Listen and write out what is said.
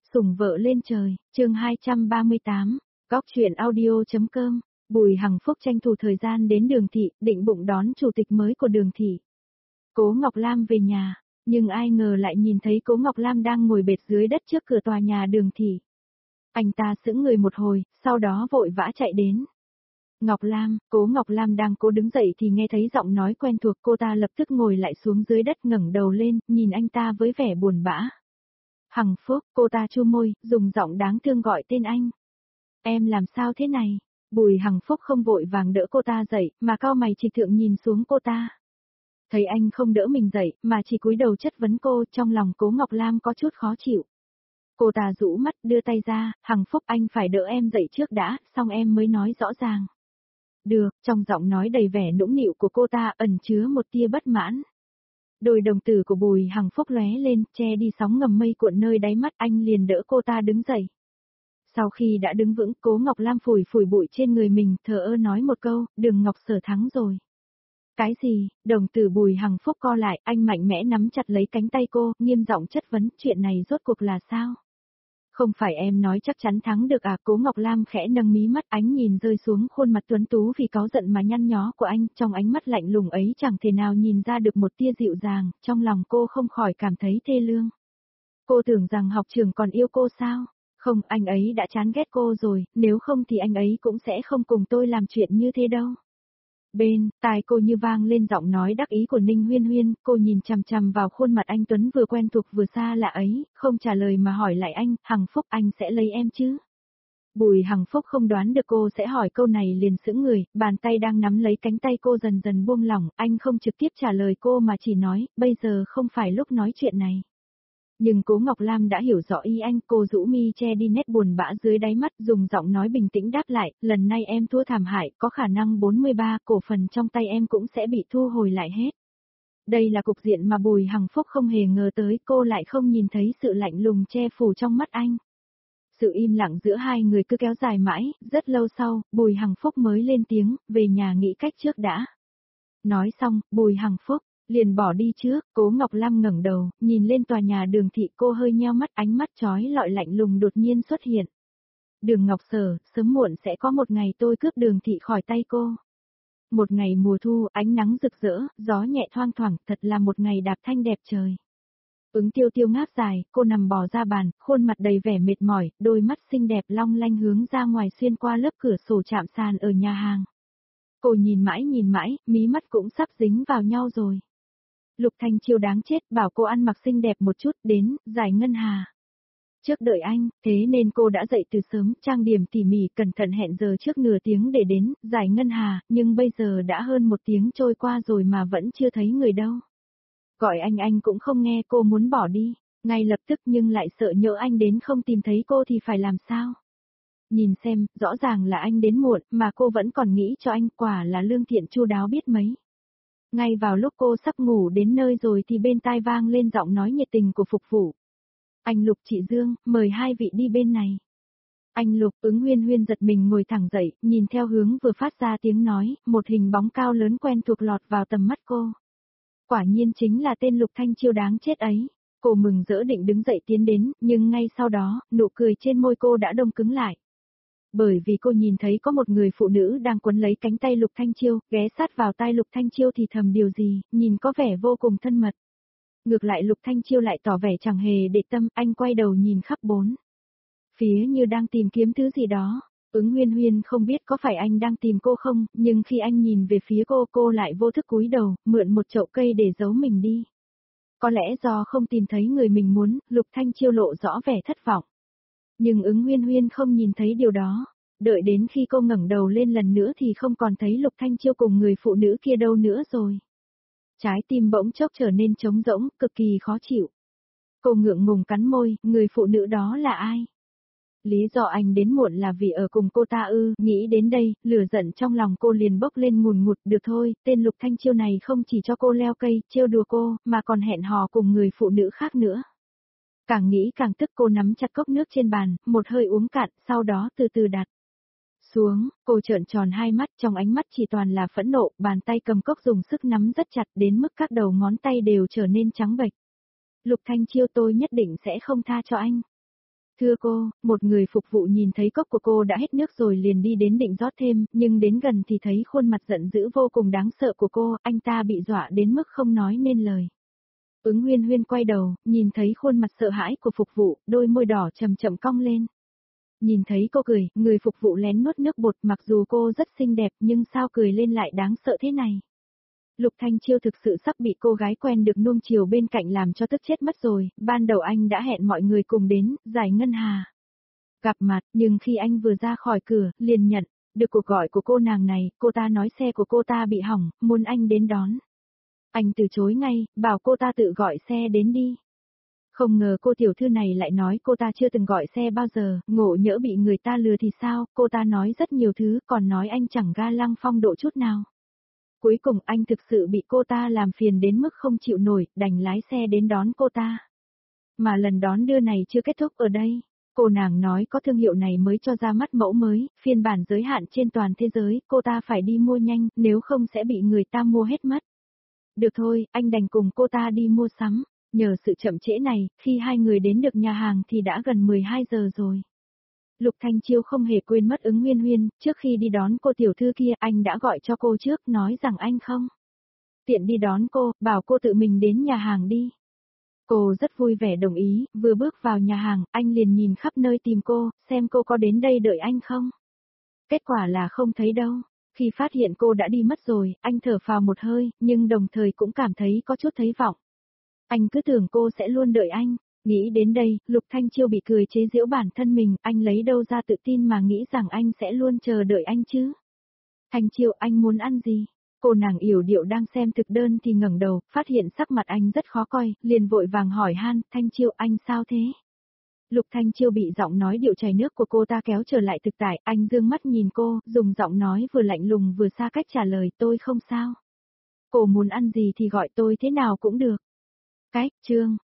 Sủng vợ lên trời, chương 238, góc truyện audio.com, Bùi Hằng Phúc tranh thủ thời gian đến Đường Thị, định bụng đón chủ tịch mới của Đường Thị. Cố Ngọc Lam về nhà, nhưng ai ngờ lại nhìn thấy Cố Ngọc Lam đang ngồi bệt dưới đất trước cửa tòa nhà Đường Thị. Anh ta sững người một hồi, sau đó vội vã chạy đến. Ngọc Lam, Cố Ngọc Lam đang cố đứng dậy thì nghe thấy giọng nói quen thuộc, cô ta lập tức ngồi lại xuống dưới đất, ngẩng đầu lên, nhìn anh ta với vẻ buồn bã. Hằng Phúc, cô ta chu môi, dùng giọng đáng thương gọi tên anh. Em làm sao thế này? Bùi Hằng Phúc không vội vàng đỡ cô ta dậy, mà cau mày trịch thượng nhìn xuống cô ta. Thấy anh không đỡ mình dậy, mà chỉ cúi đầu chất vấn cô, trong lòng Cố Ngọc Lam có chút khó chịu. Cô ta rũ mắt, đưa tay ra, Hằng Phúc anh phải đỡ em dậy trước đã, xong em mới nói rõ ràng. Được, trong giọng nói đầy vẻ nũng nịu của cô ta ẩn chứa một tia bất mãn. Đôi đồng tử của Bùi Hằng Phúc lóe lên, che đi sóng ngầm mây cuộn nơi đáy mắt, anh liền đỡ cô ta đứng dậy. Sau khi đã đứng vững, Cố Ngọc Lam phủi phủi bụi trên người mình, thờ ơ nói một câu, Đường Ngọc Sở thắng rồi. Cái gì? Đồng tử Bùi Hằng Phúc co lại, anh mạnh mẽ nắm chặt lấy cánh tay cô, nghiêm giọng chất vấn, chuyện này rốt cuộc là sao? Không phải em nói chắc chắn thắng được à? Cố Ngọc Lam khẽ nâng mí mắt, ánh nhìn rơi xuống khuôn mặt tuấn tú vì cáu giận mà nhăn nhó của anh, trong ánh mắt lạnh lùng ấy chẳng thể nào nhìn ra được một tia dịu dàng, trong lòng cô không khỏi cảm thấy thê lương. Cô tưởng rằng học trường còn yêu cô sao? Không, anh ấy đã chán ghét cô rồi, nếu không thì anh ấy cũng sẽ không cùng tôi làm chuyện như thế đâu. Bên tai cô như vang lên giọng nói đắc ý của Ninh Huyên Huyên, cô nhìn chằm chằm vào khuôn mặt anh tuấn vừa quen thuộc vừa xa lạ ấy, không trả lời mà hỏi lại anh, Hằng Phúc anh sẽ lấy em chứ? Bùi Hằng Phúc không đoán được cô sẽ hỏi câu này liền sững người, bàn tay đang nắm lấy cánh tay cô dần dần buông lỏng, anh không trực tiếp trả lời cô mà chỉ nói, bây giờ không phải lúc nói chuyện này. Nhưng Cố Ngọc Lam đã hiểu rõ ý anh, cô rũ mi che đi nét buồn bã dưới đáy mắt, dùng giọng nói bình tĩnh đáp lại, lần này em thua thảm hại, có khả năng 43 cổ phần trong tay em cũng sẽ bị thu hồi lại hết. Đây là cục diện mà Bùi Hằng Phúc không hề ngờ tới, cô lại không nhìn thấy sự lạnh lùng che phủ trong mắt anh. Sự im lặng giữa hai người cứ kéo dài mãi, rất lâu sau, Bùi Hằng Phúc mới lên tiếng, về nhà nghĩ cách trước đã. Nói xong, Bùi Hằng Phúc liền bỏ đi trước. Cố Ngọc Lam ngẩng đầu, nhìn lên tòa nhà Đường Thị, cô hơi nheo mắt, ánh mắt chói lọi lạnh lùng đột nhiên xuất hiện. Đường Ngọc Sở, sớm muộn sẽ có một ngày tôi cướp Đường Thị khỏi tay cô. Một ngày mùa thu, ánh nắng rực rỡ, gió nhẹ thoang thoảng, thật là một ngày đạp thanh đẹp trời. Ứng Tiêu Tiêu ngáp dài, cô nằm bò ra bàn, khuôn mặt đầy vẻ mệt mỏi, đôi mắt xinh đẹp long lanh hướng ra ngoài xuyên qua lớp cửa sổ chạm sàn ở nhà hàng. Cô nhìn mãi, mí mắt cũng sắp dính vào nhau rồi. Lục Thanh Chiêu đáng chết, bảo cô ăn mặc xinh đẹp một chút, đến, giải ngân hà. Trước đợi anh, thế nên cô đã dậy từ sớm, trang điểm tỉ mỉ, cẩn thận hẹn giờ trước nửa tiếng để đến, giải ngân hà, nhưng bây giờ đã hơn một tiếng trôi qua rồi mà vẫn chưa thấy người đâu. Gọi anh cũng không nghe, cô muốn bỏ đi, ngay lập tức nhưng lại sợ nhỡ anh đến không tìm thấy cô thì phải làm sao. Nhìn xem, rõ ràng là anh đến muộn, mà cô vẫn còn nghĩ cho anh, quả là lương thiện chu đáo biết mấy. Ngay vào lúc cô sắp ngủ đến nơi rồi thì bên tai vang lên giọng nói nhiệt tình của phục vụ. Anh Lục chị Dương, mời hai vị đi bên này. Anh Lục, Ứng Huyên Huyên giật mình ngồi thẳng dậy, nhìn theo hướng vừa phát ra tiếng nói, một hình bóng cao lớn quen thuộc lọt vào tầm mắt cô. Quả nhiên chính là tên Lục Thanh Chiêu đáng chết ấy. Cô mừng rỡ định đứng dậy tiến đến, nhưng ngay sau đó, nụ cười trên môi cô đã đông cứng lại. Bởi vì cô nhìn thấy có một người phụ nữ đang quấn lấy cánh tay Lục Thanh Chiêu, ghé sát vào tai Lục Thanh Chiêu thì thầm điều gì, nhìn có vẻ vô cùng thân mật. Ngược lại Lục Thanh Chiêu lại tỏ vẻ chẳng hề để tâm, anh quay đầu nhìn khắp bốn phía như đang tìm kiếm thứ gì đó. Ứng Huyên Huyên không biết có phải anh đang tìm cô không, nhưng khi anh nhìn về phía cô lại vô thức cúi đầu, mượn một chậu cây để giấu mình đi. Có lẽ do không tìm thấy người mình muốn, Lục Thanh Chiêu lộ rõ vẻ thất vọng. Nhưng Ứng Huyên Huyên không nhìn thấy điều đó. Đợi đến khi cô ngẩng đầu lên lần nữa thì không còn thấy Lục Thanh Chiêu cùng người phụ nữ kia đâu nữa rồi. Trái tim bỗng chốc trở nên trống rỗng, cực kỳ khó chịu. Cô ngượng ngùng cắn môi, người phụ nữ đó là ai? Lý do anh đến muộn là vì ở cùng cô ta ư? Nghĩ đến đây, lửa giận trong lòng cô liền bốc lên ngùn ngụt. Được thôi, tên Lục Thanh Chiêu này không chỉ cho cô leo cây, trêu đùa cô, mà còn hẹn hò cùng người phụ nữ khác nữa. Càng nghĩ càng tức, cô nắm chặt cốc nước trên bàn, một hơi uống cạn, sau đó từ từ đặt xuống. Cô trợn tròn hai mắt, trong ánh mắt chỉ toàn là phẫn nộ, bàn tay cầm cốc dùng sức nắm rất chặt đến mức các đầu ngón tay đều trở nên trắng bệch. Lục Thanh Chiêu, tôi nhất định sẽ không tha cho anh. Thưa cô, một người phục vụ nhìn thấy cốc của cô đã hết nước rồi liền đi đến định rót thêm, nhưng đến gần thì thấy khuôn mặt giận dữ vô cùng đáng sợ của cô, anh ta bị dọa đến mức không nói nên lời. Ứng Huyên Huyên quay đầu, nhìn thấy khuôn mặt sợ hãi của phục vụ, đôi môi đỏ chậm chậm cong lên. Nhìn thấy cô cười, người phục vụ lén nuốt nước bọt, mặc dù cô rất xinh đẹp nhưng sao cười lên lại đáng sợ thế này. Lục Thanh Chiêu thực sự sắp bị cô gái quen được nuông chiều bên cạnh làm cho tức chết mất rồi, ban đầu anh đã hẹn mọi người cùng đến, giải ngân hà. Gặp mặt, nhưng khi anh vừa ra khỏi cửa, liền nhận được cuộc gọi của cô nàng này, cô ta nói xe của cô ta bị hỏng, muốn anh đến đón. Anh từ chối ngay, bảo cô ta tự gọi xe đến đi. Không ngờ cô tiểu thư này lại nói cô ta chưa từng gọi xe bao giờ, ngộ nhỡ bị người ta lừa thì sao, cô ta nói rất nhiều thứ, còn nói anh chẳng ga lăng phong độ chút nào. Cuối cùng anh thực sự bị cô ta làm phiền đến mức không chịu nổi, đành lái xe đến đón cô ta. Mà lần đón đưa này chưa kết thúc ở đây. Cô nàng nói có thương hiệu này mới cho ra mắt mẫu mới, phiên bản giới hạn trên toàn thế giới, cô ta phải đi mua nhanh, nếu không sẽ bị người ta mua hết mất. Được thôi, anh đành cùng cô ta đi mua sắm. Nhờ sự chậm trễ này, khi hai người đến được nhà hàng thì đã gần 12 giờ rồi. Lục Thanh Chiêu không hề quên mất Ứng Huyên Huyên, trước khi đi đón cô tiểu thư kia anh đã gọi cho cô trước, nói rằng anh không tiện đi đón cô, bảo cô tự mình đến nhà hàng đi. Cô rất vui vẻ đồng ý, vừa bước vào nhà hàng, anh liền nhìn khắp nơi tìm cô, xem cô có đến đây đợi anh không. Kết quả là không thấy đâu. Khi phát hiện cô đã đi mất rồi, anh thở phào một hơi, nhưng đồng thời cũng cảm thấy có chút thấy vọng. Anh cứ tưởng cô sẽ luôn đợi anh. Nghĩ đến đây, Lục Thanh Chiêu bị cười chế giễu bản thân mình, anh lấy đâu ra tự tin mà nghĩ rằng anh sẽ luôn chờ đợi anh chứ. Thanh Chiêu, anh muốn ăn gì? Cô nàng yểu điệu đang xem thực đơn thì ngẩng đầu, phát hiện sắc mặt anh rất khó coi, liền vội vàng hỏi han, Thanh Chiêu anh sao thế? Lục Thanh Chiêu bị giọng nói điệu chảy nước của cô ta kéo trở lại thực tại, anh dương mắt nhìn cô, dùng giọng nói vừa lạnh lùng vừa xa cách trả lời, tôi không sao. Cô muốn ăn gì thì gọi tôi thế nào cũng được. Chương